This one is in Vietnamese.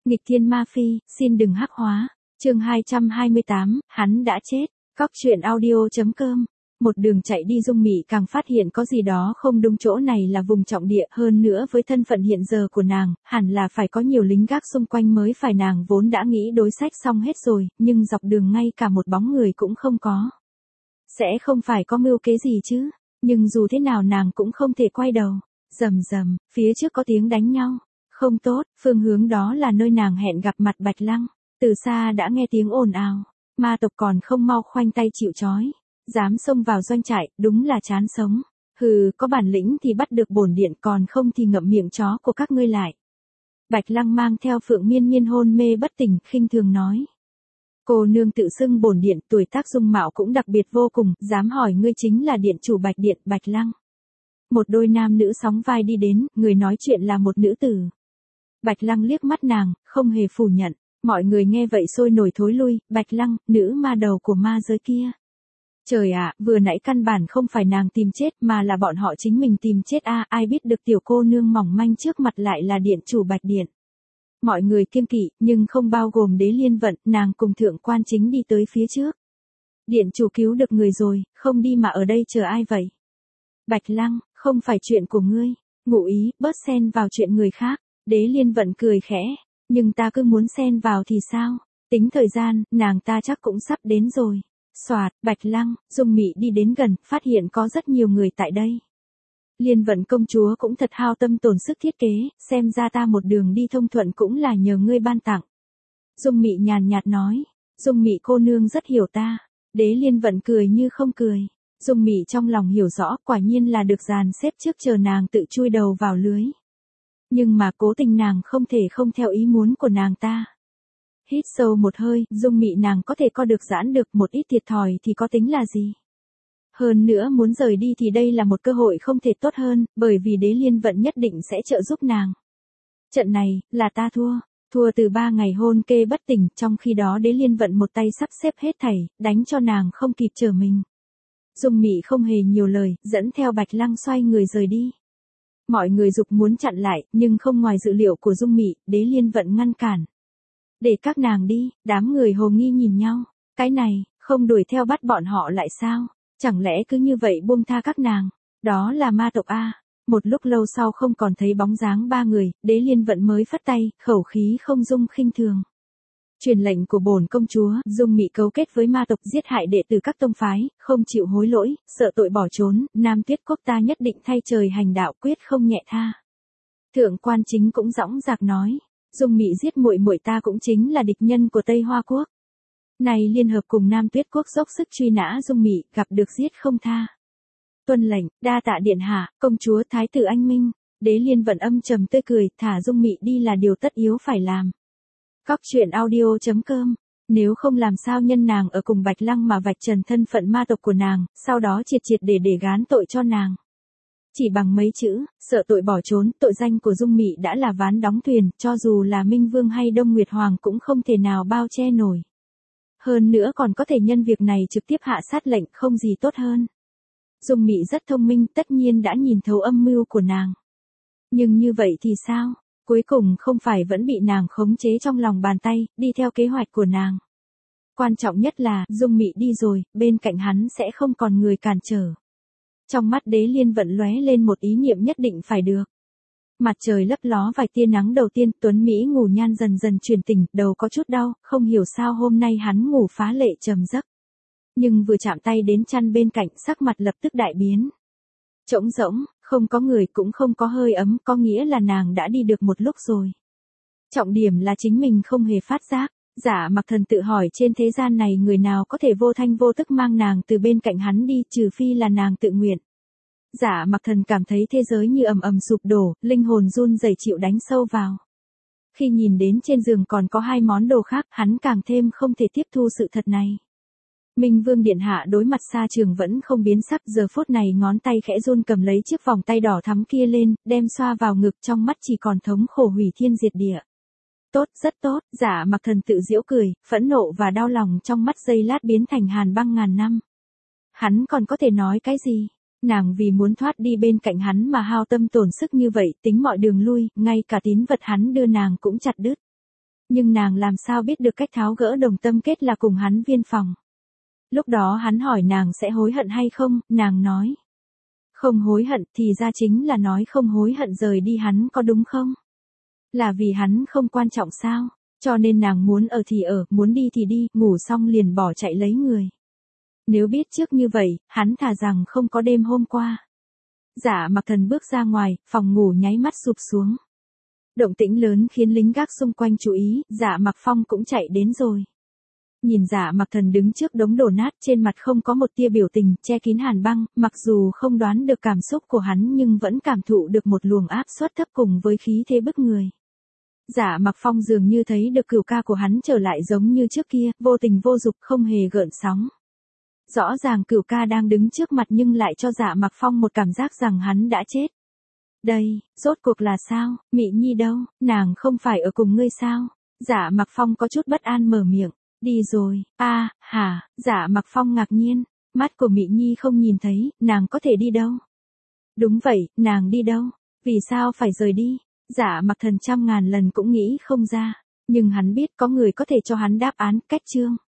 Nghịch thiên ma phi, xin đừng hắc hóa. Chương 228, hắn đã chết. Cóc truyện audio.com. Một đường chạy đi Dung Mị càng phát hiện có gì đó không đúng, chỗ này là vùng trọng địa, hơn nữa với thân phận hiện giờ của nàng, hẳn là phải có nhiều lính gác xung quanh mới phải, nàng vốn đã nghĩ đối sách xong hết rồi, nhưng dọc đường ngay cả một bóng người cũng không có. Sẽ không phải có mưu kế gì chứ, nhưng dù thế nào nàng cũng không thể quay đầu. Rầm rầm, phía trước có tiếng đánh nhau. Không tốt, phương hướng đó là nơi nàng hẹn gặp mặt Bạch Lăng. Từ xa đã nghe tiếng ồn ào, ma tộc còn không mau khoanh tay chịu trói. Dám xông vào doanh trại, đúng là chán sống. Hừ, có bản lĩnh thì bắt được bổn điện, còn không thì ngậm miệng chó của các ngươi lại. Bạch Lăng mang theo Phượng Miên Miên hôn mê bất tỉnh, khinh thường nói. Cô nương tự xưng bổn điện, tuổi tác dung mạo cũng đặc biệt vô cùng, dám hỏi ngươi chính là điện chủ Bạch Điện, Bạch Lăng. Một đôi nam nữ sóng vai đi đến, người nói chuyện là một nữ tử. Bạch Lăng liếc mắt nàng, không hề phủ nhận. Mọi người nghe vậy sôi nổi thối lui. Bạch Lăng, nữ ma đầu của ma giới kia. Trời ạ, vừa nãy căn bản không phải nàng tìm chết mà là bọn họ chính mình tìm chết a, ai biết được tiểu cô nương mỏng manh trước mặt lại là điện chủ Bạch Điện. Mọi người kiêng kỵ, nhưng không bao gồm Đế Liên Vận, nàng cùng thượng quan chính đi tới phía trước. Điện chủ cứu được người rồi, không đi mà ở đây chờ ai vậy? Bạch Lăng, không phải chuyện của ngươi, ngụ ý, bớt xen vào chuyện người khác. Đế Liên Vận cười khẽ, nhưng ta cứ muốn xen vào thì sao? Tính thời gian, nàng ta chắc cũng sắp đến rồi. Soạt, Bạch Lăng, Dung Mị đi đến gần, phát hiện có rất nhiều người tại đây. Liên Vận công chúa cũng thật hao tâm tổn sức thiết kế, xem ra ta một đường đi thông thuận cũng là nhờ ngươi ban tặng. Dung Mị nhàn nhạt nói, Dung Mị cô nương rất hiểu ta. Đế Liên Vận cười như không cười. Dung Mị trong lòng hiểu rõ, quả nhiên là được dàn xếp trước chờ nàng tự chui đầu vào lưới. Nhưng mà cố tình nàng không thể không theo ý muốn của nàng ta. Hít sâu một hơi, Dung Mị nàng có thể co được giãn được, một ít thiệt thòi thì có tính là gì. Hơn nữa muốn rời đi thì đây là một cơ hội không thể tốt hơn, bởi vì Đế Liên Vận nhất định sẽ trợ giúp nàng. Trận này, là ta thua. Thua từ 3 ngày hôn kê bất tỉnh, trong khi đó Đế Liên Vận một tay sắp xếp hết thảy, đánh cho nàng không kịp trở mình. Dung Mị không hề nhiều lời, dẫn theo Bạch Lăng xoay người rời đi. Mọi người dục muốn chặn lại, nhưng không ngoài dự liệu của Dung Mị, Đế Liên Vận ngăn cản. Để các nàng đi, đám người hồ nghi nhìn nhau. Cái này, không đuổi theo bắt bọn họ lại sao? Chẳng lẽ cứ như vậy buông tha các nàng? Đó là ma tộc a. Một lúc lâu sau không còn thấy bóng dáng ba người, Đế Liên Vận mới phất tay, khẩu khí không dung khinh thường. Truyền lệnh của bổn công chúa, Dung Mị cấu kết với ma tộc giết hại đệ tử các tông phái, không chịu hối lỗi, sợ tội bỏ trốn, Nam Tuyết Quốc ta nhất định thay trời hành đạo, quyết không nhẹ tha. Thượng quan chính cũng dõng dạc nói, Dung Mị giết muội muội ta cũng chính là địch nhân của Tây Hoa Quốc. Này liên hợp cùng Nam Tuyết Quốc dốc sức truy nã Dung Mị, gặp được giết không tha. Tuân lệnh, đa tạ điện hạ, công chúa thái tử anh minh. Đế Liên Vận âm trầm tươi cười, thả Dung Mị đi là điều tất yếu phải làm. Cóc truyện audio.com. Nếu không làm sao nhân nàng ở cùng Bạch Lăng mà vạch trần thân phận ma tộc của nàng, sau đó triệt triệt để gán tội cho nàng. Chỉ bằng mấy chữ, sợ tội bỏ trốn, tội danh của Dung Mị đã là ván đóng thuyền, cho dù là Minh Vương hay Đông Nguyệt Hoàng cũng không thể nào bao che nổi. Hơn nữa còn có thể nhân việc này trực tiếp hạ sát lệnh, không gì tốt hơn. Dung Mị rất thông minh, tất nhiên đã nhìn thấu âm mưu của nàng. Nhưng như vậy thì sao? Cuối cùng không phải vẫn bị nàng khống chế trong lòng bàn tay, đi theo kế hoạch của nàng. Quan trọng nhất là, Dung Mị đi rồi, bên cạnh hắn sẽ không còn người cản trở. Trong mắt Đế Liên Vận lóe lên một ý niệm nhất định phải được. Mặt trời lấp ló vài tia nắng đầu tiên, Tuấn Mỹ ngủ nhan dần dần truyền tỉnh, đầu có chút đau, không hiểu sao hôm nay hắn ngủ phá lệ trầm giấc. Nhưng vừa chạm tay đến chăn bên cạnh, sắc mặt lập tức đại biến. Trống rỗng, không có người cũng không có hơi ấm, có nghĩa là nàng đã đi được một lúc rồi. Trọng điểm là chính mình không hề phát giác. Giả Mặc Thần tự hỏi trên thế gian này người nào có thể vô thanh vô tức mang nàng từ bên cạnh hắn đi, trừ phi là nàng tự nguyện. Giả Mặc Thần cảm thấy thế giới như ầm ầm sụp đổ, linh hồn run rẩy chịu đánh sâu vào. Khi nhìn đến trên giường còn có 2 món đồ khác, hắn càng thêm không thể tiếp thu sự thật này. Minh Vương điện hạ đối mặt Sa Trường vẫn không biến sắc, giờ phút này ngón tay khẽ run cầm lấy chiếc vòng tay đỏ thắm kia lên, đem xoa vào ngực, trong mắt chỉ còn thống khổ hủy thiên diệt địa. Tốt, rất tốt, Giả Mặc Thần tự giễu cười, phẫn nộ và đau lòng trong mắt giây lát biến thành hàn băng ngàn năm. Hắn còn có thể nói cái gì? Nàng vì muốn thoát đi bên cạnh hắn mà hao tâm tổn sức như vậy, tính mọi đường lui, ngay cả tín vật hắn đưa nàng cũng chặt đứt. Nhưng nàng làm sao biết được cách tháo gỡ đồng tâm kết là cùng hắn viên phòng. Lúc đó hắn hỏi nàng sẽ hối hận hay không, nàng nói. Không hối hận thì ra chính là nói không hối hận rời đi hắn có đúng không? Là vì hắn không quan trọng sao? Cho nên nàng muốn ở thì ở, muốn đi thì đi, ngủ xong liền bỏ chạy lấy người. Nếu biết trước như vậy, hắn thà rằng không có đêm hôm qua. Dạ Mặc Thần bước ra ngoài, phòng ngủ nháy mắt sụp xuống. Động tĩnh lớn khiến lính gác xung quanh chú ý, Dạ Mặc Phong cũng chạy đến rồi. Nhìn Dạ Mặc Thần đứng trước đống đổ nát, trên mặt không có một tia biểu tình, che kín hàn băng, mặc dù không đoán được cảm xúc của hắn nhưng vẫn cảm thụ được một luồng áp suất thấp cùng với khí thế bức người. Dạ Mặc Phong dường như thấy được cửu ca của hắn trở lại giống như trước kia, vô tình vô dục không hề gợn sóng. Rõ ràng cửu ca đang đứng trước mặt nhưng lại cho Dạ Mặc Phong một cảm giác rằng hắn đã chết. Đây, rốt cuộc là sao, Mị Nhi đâu, nàng không phải ở cùng ngươi sao? Dạ Mặc Phong có chút bất an mở miệng. Đi rồi, hả, Dạ Mặc Phong ngạc nhiên, mắt của Mị Nhi không nhìn thấy, nàng có thể đi đâu? Đúng vậy, nàng đi đâu? Vì sao phải rời đi? Dạ Mặc Thần trăm ngàn lần cũng nghĩ không ra, nhưng hắn biết có người có thể cho hắn đáp án, cách chương.